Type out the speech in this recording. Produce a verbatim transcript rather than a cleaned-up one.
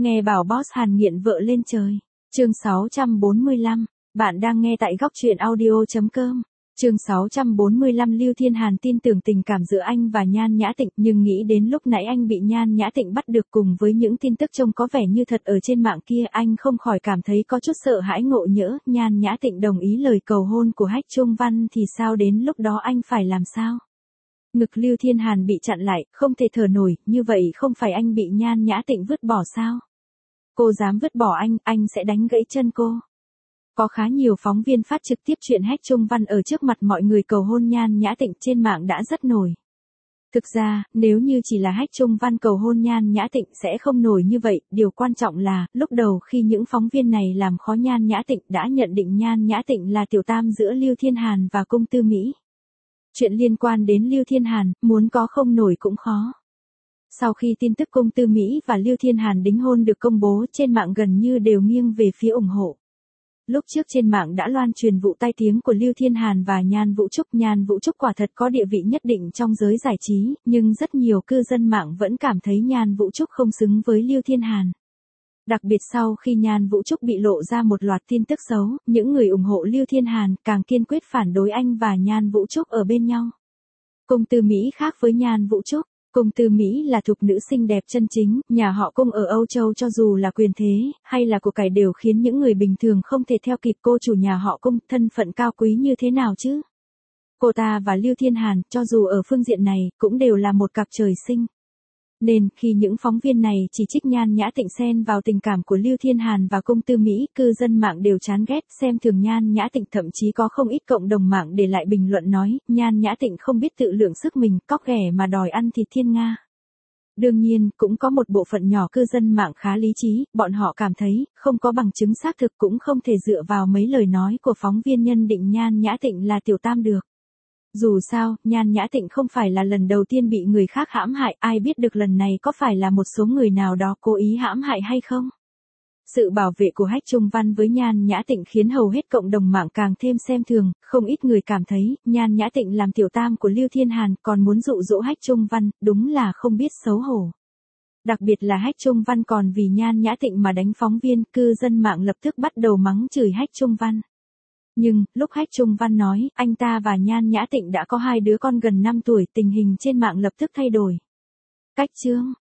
Nghe bảo boss Hàn nghiện vợ lên trời. Chương sáu trăm bốn mươi lăm. Bạn đang nghe tại góc truyện audio chấm com. Chương sáu trăm bốn mươi lăm. Lưu Thiên Hàn tin tưởng tình cảm giữa anh và Nhan Nhã Tịnh, nhưng nghĩ đến lúc nãy anh bị Nhan Nhã Tịnh bắt được cùng với những tin tức trông có vẻ như thật ở trên mạng kia, anh không khỏi cảm thấy có chút sợ hãi ngộ nhỡ Nhan Nhã Tịnh đồng ý lời cầu hôn của Hách Trung Văn thì sao, đến lúc đó anh phải làm sao? Ngực Lưu Thiên Hàn bị chặn lại, không thể thở nổi, như vậy không phải anh bị Nhan Nhã Tịnh vứt bỏ sao? Cô dám vứt bỏ anh, anh sẽ đánh gãy chân cô. Có khá nhiều phóng viên phát trực tiếp chuyện Hách Trung Văn ở trước mặt mọi người cầu hôn Nhan Nhã Tịnh trên mạng đã rất nổi. Thực ra, nếu như chỉ là Hách Trung Văn cầu hôn Nhan Nhã Tịnh sẽ không nổi như vậy, điều quan trọng là, lúc đầu khi những phóng viên này làm khó Nhan Nhã Tịnh đã nhận định Nhan Nhã Tịnh là tiểu tam giữa Lưu Thiên Hàn và Cung Tư Mỹ. Chuyện liên quan đến Lưu Thiên Hàn, muốn có không nổi cũng khó. Sau khi tin tức Cung Tư Mỹ và Lưu Thiên Hàn đính hôn được công bố, trên mạng gần như đều nghiêng về phía ủng hộ. Lúc trước trên mạng đã loan truyền vụ tai tiếng của Lưu Thiên Hàn và Nhan Vũ Trúc. Nhan Vũ Trúc quả thật có địa vị nhất định trong giới giải trí, nhưng rất nhiều cư dân mạng vẫn cảm thấy Nhan Vũ Trúc không xứng với Lưu Thiên Hàn. Đặc biệt sau khi Nhan Vũ Trúc bị lộ ra một loạt tin tức xấu, những người ủng hộ Lưu Thiên Hàn càng kiên quyết phản đối anh và Nhan Vũ Trúc ở bên nhau. Cung Tư Mỹ khác với Nhan Vũ Trúc. Cung Tư Mỹ là thục nữ xinh đẹp chân chính, nhà họ Cung ở Âu Châu cho dù là quyền thế, hay là của cải đều khiến những người bình thường không thể theo kịp. Cô chủ nhà họ Cung, thân phận cao quý như thế nào chứ? Cô ta và Lưu Thiên Hàn, cho dù ở phương diện này, cũng đều là một cặp trời sinh. Nên, khi những phóng viên này chỉ trích Nhan Nhã Tịnh xen vào tình cảm của Lưu Thiên Hàn và Cung Tư Mỹ, cư dân mạng đều chán ghét, xem thường Nhan Nhã Tịnh, thậm chí có không ít cộng đồng mạng để lại bình luận nói, Nhan Nhã Tịnh không biết tự lượng sức mình, cóc ghẻ mà đòi ăn thịt thiên nga. Đương nhiên, cũng có một bộ phận nhỏ cư dân mạng khá lý trí, bọn họ cảm thấy, không có bằng chứng xác thực cũng không thể dựa vào mấy lời nói của phóng viên nhân định Nhan Nhã Tịnh là tiểu tam được. Dù sao, Nhan Nhã Tịnh không phải là lần đầu tiên bị người khác hãm hại, ai biết được lần này có phải là một số người nào đó cố ý hãm hại hay không? Sự bảo vệ của Hách Trung Văn với Nhan Nhã Tịnh khiến hầu hết cộng đồng mạng càng thêm xem thường, không ít người cảm thấy, Nhan Nhã Tịnh làm tiểu tam của Lưu Thiên Hàn còn muốn dụ dỗ Hách Trung Văn, đúng là không biết xấu hổ. Đặc biệt là Hách Trung Văn còn vì Nhan Nhã Tịnh mà đánh phóng viên, cư dân mạng lập tức bắt đầu mắng chửi Hách Trung Văn. Nhưng, lúc Hách Trung Văn nói, anh ta và Nhan Nhã Tịnh đã có hai đứa con gần năm tuổi, tình hình trên mạng lập tức thay đổi. Cách chương,